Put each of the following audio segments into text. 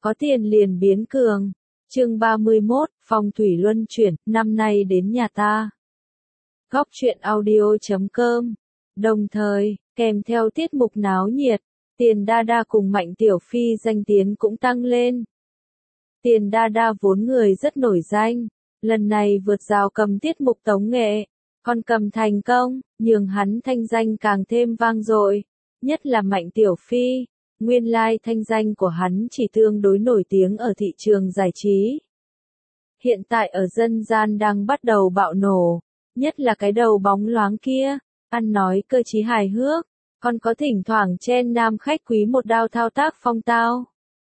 Có tiền liền biến cường. Chương 31, phong thủy luân chuyển, năm nay đến nhà ta. Góc truyện audio.com. Đồng thời, kèm theo tiết mục náo nhiệt, Tiền Đa Đa cùng Mạnh Tiểu Phi danh tiếng cũng tăng lên. Tiền Đa Đa vốn người rất nổi danh, lần này vượt rào cầm tiết mục tống nghệ, còn cầm thành công, nhường hắn thanh danh càng thêm vang dội, nhất là Mạnh Tiểu Phi. Nguyên lai thanh danh của hắn chỉ tương đối nổi tiếng ở thị trường giải trí. Hiện tại ở dân gian đang bắt đầu bạo nổ, nhất là cái đầu bóng loáng kia, ăn nói cơ trí hài hước, còn có thỉnh thoảng chen nam khách quý một đao thao tác phong tao.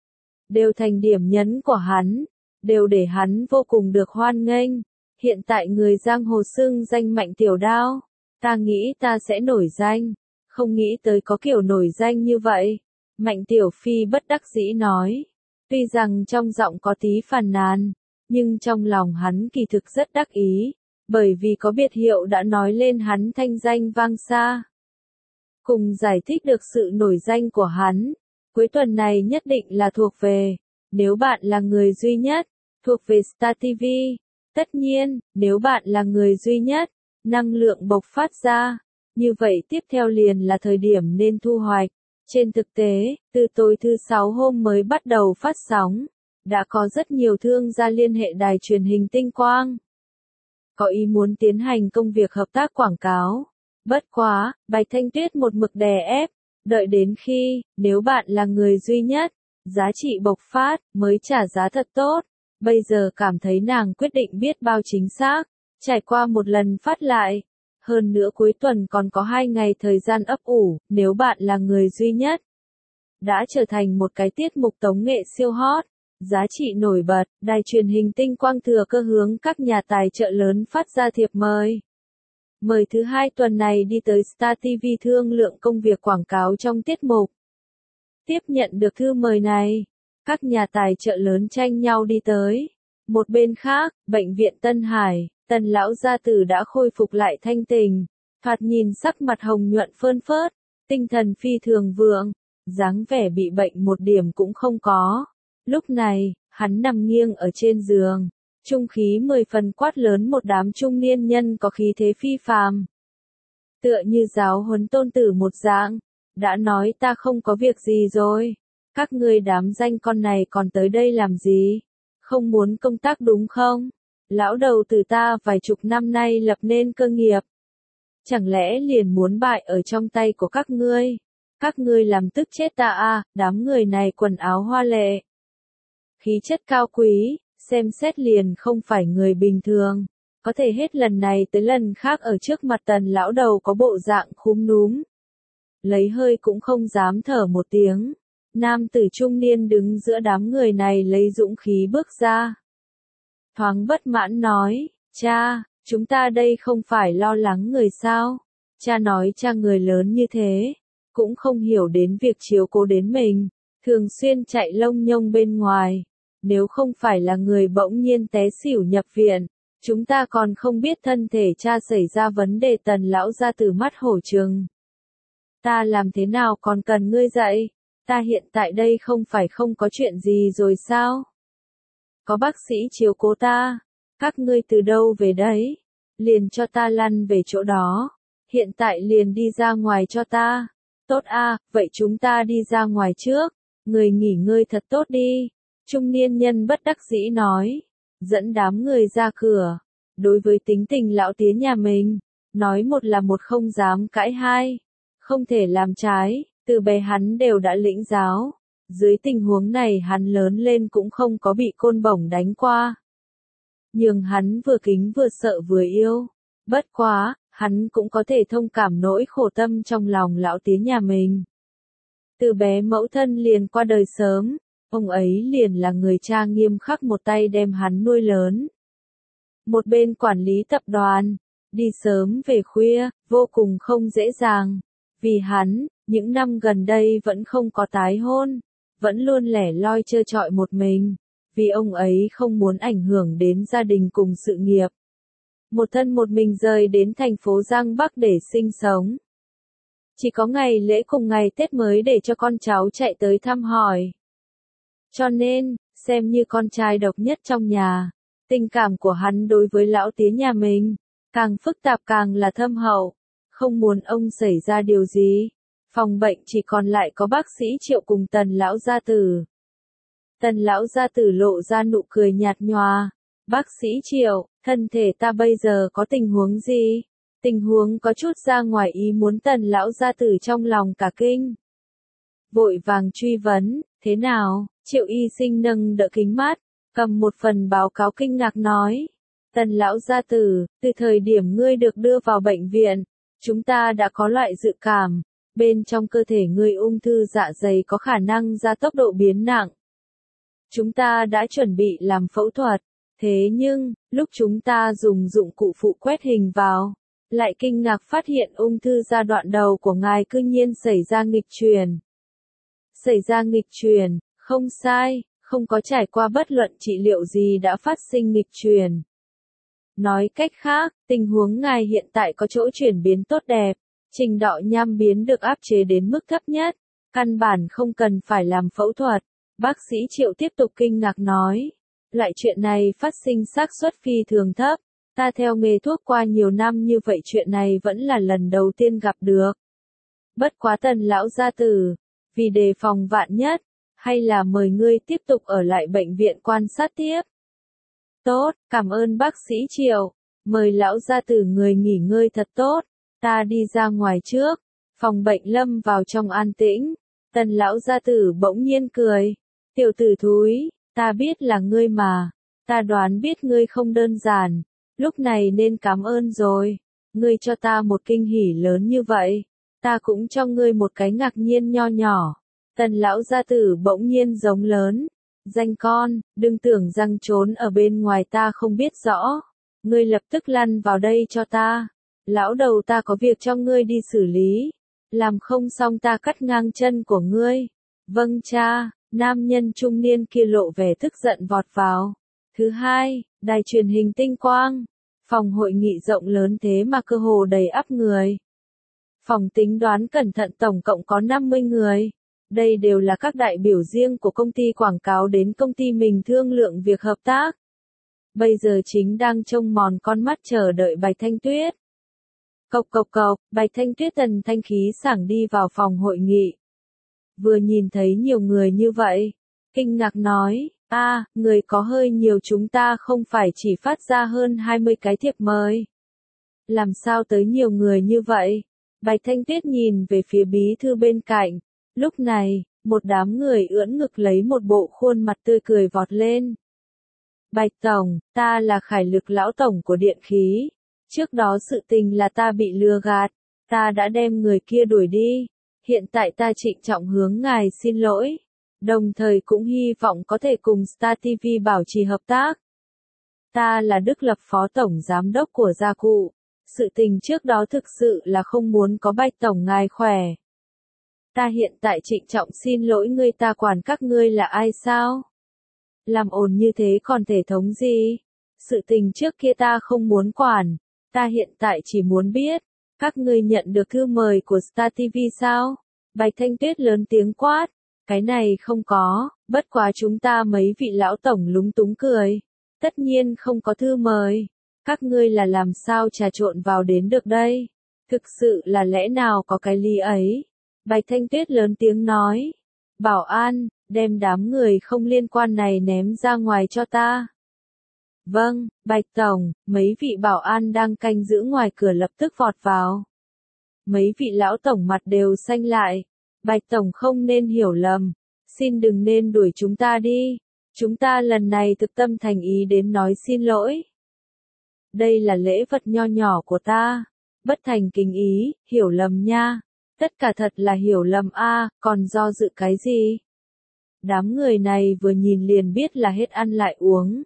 Đều thành điểm nhấn của hắn, đều để hắn vô cùng được hoan nghênh. Hiện tại người giang hồ xưng danh Mạnh Tiểu Đao, ta nghĩ ta sẽ nổi danh, không nghĩ tới có kiểu nổi danh như vậy. Mạnh Tiểu Phi bất đắc dĩ nói, tuy rằng trong giọng có tí phàn nàn, nhưng trong lòng hắn kỳ thực rất đắc ý, bởi vì có biệt hiệu đã nói lên hắn thanh danh vang xa. Cùng giải thích được sự nổi danh của hắn, cuối tuần này nhất định là thuộc về, nếu bạn là người duy nhất, thuộc về Star TV. Tất nhiên, nếu bạn là người duy nhất, năng lượng bộc phát ra, như vậy tiếp theo liền là thời điểm nên thu hoạch. Trên thực tế, từ tối thứ 6 hôm mới bắt đầu phát sóng, đã có rất nhiều thương gia liên hệ đài truyền hình Tinh Quang. Có ý muốn tiến hành công việc hợp tác quảng cáo. Bất quá, Bạch Thanh Tuyết một mực đè ép, đợi đến khi, nếu bạn là người duy nhất, giá trị bộc phát, mới trả giá thật tốt. Bây giờ cảm thấy nàng quyết định biết bao chính xác, trải qua một lần phát lại. Hơn nữa cuối tuần còn có 2 ngày thời gian ấp ủ, nếu bạn là người duy nhất. Đã trở thành một cái tiết mục tống nghệ siêu hot, giá trị nổi bật, đài truyền hình Tinh Quang thừa cơ hướng các nhà tài trợ lớn phát ra thiệp mời. Mời thứ 2 tuần này đi tới Star TV thương lượng công việc quảng cáo trong tiết mục. Tiếp nhận được thư mời này, các nhà tài trợ lớn tranh nhau đi tới. Một bên khác, bệnh viện Tân Hải, Tần lão gia tử đã khôi phục lại thanh tình, thoạt nhìn sắc mặt hồng nhuận phơn phớt, tinh thần phi thường vượng, dáng vẻ bị bệnh một điểm cũng không có. Lúc này, hắn nằm nghiêng ở trên giường, trung khí 10 phần quát lớn một đám trung niên nhân có khí thế phi phàm. Tựa như giáo huấn tôn tử một dạng, đã nói ta không có việc gì rồi, các ngươi đám danh con này còn tới đây làm gì? Không muốn công tác đúng không? Lão đầu tử ta vài chục năm nay lập nên cơ nghiệp. Chẳng lẽ liền muốn bại ở trong tay của các ngươi? Các ngươi làm tức chết ta à, đám người này quần áo hoa lệ. Khí chất cao quý, xem xét liền không phải người bình thường. Có thể hết lần này tới lần khác ở trước mặt Tần lão đầu có bộ dạng khúm núm. Lấy hơi cũng không dám thở một tiếng. Nam tử trung niên đứng giữa đám người này lấy dũng khí bước ra. Thoáng bất mãn nói, cha, chúng ta đây không phải lo lắng người sao? Cha nói cha người lớn như thế, cũng không hiểu đến việc chiếu cố đến mình, thường xuyên chạy lông nhông bên ngoài. Nếu không phải là người bỗng nhiên té xỉu nhập viện, chúng ta còn không biết thân thể cha xảy ra vấn đề. Tần lão ra từ mắt hổ trừng. Ta làm thế nào còn cần ngươi dạy? Ta hiện tại đây không phải không có chuyện gì rồi sao? Có bác sĩ chiếu cố ta, các ngươi từ đâu về đấy? Liền cho ta lăn về chỗ đó, hiện tại liền đi ra ngoài cho ta. Tốt a, vậy chúng ta đi ra ngoài trước, người nghỉ ngơi thật tốt đi. Trung niên nhân bất đắc dĩ nói, dẫn đám người ra cửa. Đối với tính tình lão tía nhà mình, nói một là một không dám cãi hai, không thể làm trái. Từ bé hắn đều đã lĩnh giáo, dưới tình huống này hắn lớn lên cũng không có bị côn bổng đánh qua. Nhưng hắn vừa kính vừa sợ vừa yêu, bất quá, hắn cũng có thể thông cảm nỗi khổ tâm trong lòng lão tía nhà mình. Từ bé mẫu thân liền qua đời sớm, ông ấy liền là người cha nghiêm khắc một tay đem hắn nuôi lớn. Một bên quản lý tập đoàn, đi sớm về khuya, vô cùng không dễ dàng, vì hắn, những năm gần đây vẫn không có tái hôn, vẫn luôn lẻ loi trơ trọi một mình, vì ông ấy không muốn ảnh hưởng đến gia đình cùng sự nghiệp. Một thân một mình rời đến thành phố Giang Bắc để sinh sống. Chỉ có ngày lễ cùng ngày Tết mới để cho con cháu chạy tới thăm hỏi. Cho nên, xem như con trai độc nhất trong nhà, tình cảm của hắn đối với lão tía nhà mình, càng phức tạp càng là thâm hậu, không muốn ông xảy ra điều gì. Phòng bệnh chỉ còn lại có bác sĩ Triệu cùng Tần lão gia tử. Tần lão gia tử lộ ra nụ cười nhạt nhòa. Bác sĩ Triệu, thân thể ta bây giờ có tình huống gì? Tình huống có chút ra ngoài ý muốn. Tần lão gia tử trong lòng cả kinh. Vội vàng truy vấn, thế nào? Triệu y sinh nâng đỡ kính mát, cầm một phần báo cáo kinh ngạc nói. Tần lão gia tử, từ thời điểm ngươi được đưa vào bệnh viện, chúng ta đã có loại dự cảm, bên trong cơ thể ngươi ung thư dạ dày có khả năng gia tốc độ biến nặng. Chúng ta đã chuẩn bị làm phẫu thuật, thế nhưng, lúc chúng ta dùng dụng cụ phụ quét hình vào, lại kinh ngạc phát hiện ung thư giai đoạn đầu của ngài cư nhiên xảy ra nghịch truyền. Xảy ra nghịch truyền, không sai, không có trải qua bất luận trị liệu gì đã phát sinh nghịch truyền. Nói cách khác, tình huống ngài hiện tại có chỗ chuyển biến tốt đẹp, trình độ nham biến được áp chế đến mức thấp nhất, căn bản không cần phải làm phẫu thuật. Bác sĩ Triệu tiếp tục kinh ngạc nói, loại chuyện này phát sinh xác suất phi thường thấp, ta theo nghề thuốc qua nhiều năm như vậy chuyện này vẫn là lần đầu tiên gặp được. Bất quá Tần lão gia tử, vì đề phòng vạn nhất, hay là mời ngươi tiếp tục ở lại bệnh viện quan sát tiếp. Tốt, cảm ơn bác sĩ Triệu, mời lão gia tử người nghỉ ngơi thật tốt, ta đi ra ngoài trước. Phòng bệnh lâm vào trong an tĩnh, Tần lão gia tử bỗng nhiên cười, tiểu tử thúi, ta biết là ngươi mà, ta đoán biết ngươi không đơn giản, lúc này nên cảm ơn rồi, ngươi cho ta một kinh hỉ lớn như vậy, ta cũng cho ngươi một cái ngạc nhiên nho nhỏ. Tần lão gia tử bỗng nhiên giống lớn, danh con, đừng tưởng rằng trốn ở bên ngoài ta không biết rõ, ngươi lập tức lăn vào đây cho ta, lão đầu ta có việc cho ngươi đi xử lý, làm không xong ta cắt ngang chân của ngươi. Vâng cha. Nam nhân trung niên kia lộ vẻ tức giận vọt vào. Thứ hai, đài truyền hình Tinh Quang. Phòng hội nghị rộng lớn thế mà cơ hồ đầy ắp người. Phòng tính đoán cẩn thận tổng cộng có 50 người. Đây đều là các đại biểu riêng của công ty quảng cáo đến công ty mình thương lượng việc hợp tác. Bây giờ chính đang trông mòn con mắt chờ đợi Bạch Thanh Tuyết. Cộc cộc cộc, Bạch Thanh Tuyết thần thanh khí sảng đi vào phòng hội nghị. Vừa nhìn thấy nhiều người như vậy, kinh ngạc nói, người có hơi nhiều, chúng ta không phải chỉ phát ra hơn 20 cái thiệp mời. Làm sao tới nhiều người như vậy? Bạch Thanh Tuyết nhìn về phía bí thư bên cạnh, lúc này, một đám người ưỡn ngực lấy một bộ khuôn mặt tươi cười vọt lên. Bạch Tổng, ta là Khải Lực lão tổng của điện khí, trước đó sự tình là ta bị lừa gạt, ta đã đem người kia đuổi đi. Hiện tại ta trịnh trọng hướng ngài xin lỗi, đồng thời cũng hy vọng có thể cùng Star TV bảo trì hợp tác. Ta là Đức Lập Phó Tổng Giám đốc của gia cụ, sự tình trước đó thực sự là không muốn có Bạch Tổng ngài khỏe. Ta hiện tại trịnh trọng xin lỗi ngươi, ta quản các ngươi là ai sao? Làm ồn như thế còn thể thống gì? Sự tình trước kia ta không muốn quản, ta hiện tại chỉ muốn biết. Các ngươi nhận được thư mời của Star TV sao? Bạch Thanh Tuyết lớn tiếng quát. Cái này không có, bất quá chúng ta mấy vị lão tổng lúng túng cười. Tất nhiên không có thư mời. Các ngươi là làm sao trà trộn vào đến được đây? Thực sự là lẽ nào có cái lý ấy? Bạch Thanh Tuyết lớn tiếng nói. Bảo an, đem đám người không liên quan này ném ra ngoài cho ta. Vâng, Bạch Tổng, mấy vị bảo an đang canh giữ ngoài cửa lập tức vọt vào. Mấy vị lão tổng mặt đều xanh lại. Bạch Tổng không nên hiểu lầm. Xin đừng nên đuổi chúng ta đi. Chúng ta lần này thực tâm thành ý đến nói xin lỗi. Đây là lễ vật nho nhỏ của ta. Bất thành kính ý, hiểu lầm nha. Tất cả thật là hiểu lầm còn do dự cái gì? Đám người này vừa nhìn liền biết là hết ăn lại uống.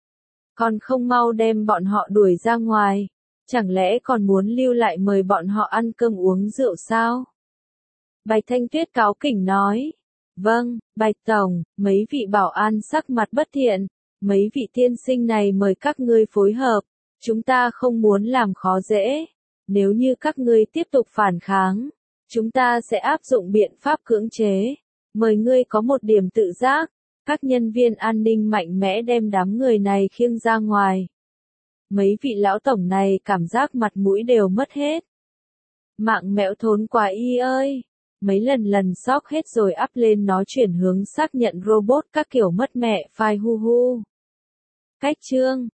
Còn không mau đem bọn họ đuổi ra ngoài, chẳng lẽ còn muốn lưu lại mời bọn họ ăn cơm uống rượu sao? Bạch Thanh Tuyết cáu kỉnh nói. Vâng, Bạch Tổng, mấy vị bảo an sắc mặt bất thiện, mấy vị tiên sinh này mời các ngươi phối hợp, chúng ta không muốn làm khó dễ, nếu như các ngươi tiếp tục phản kháng, chúng ta sẽ áp dụng biện pháp cưỡng chế, mời ngươi có một điểm tự giác, Các nhân viên an ninh mạnh mẽ đem đám người này khiêng ra ngoài. Mấy vị lão tổng này cảm giác mặt mũi đều mất hết. Mạng mẽo thốn quá y ơi. Mấy lần sóc hết rồi up lên nó chuyển hướng xác nhận robot các kiểu mất mẹ file hu hu. Cách chương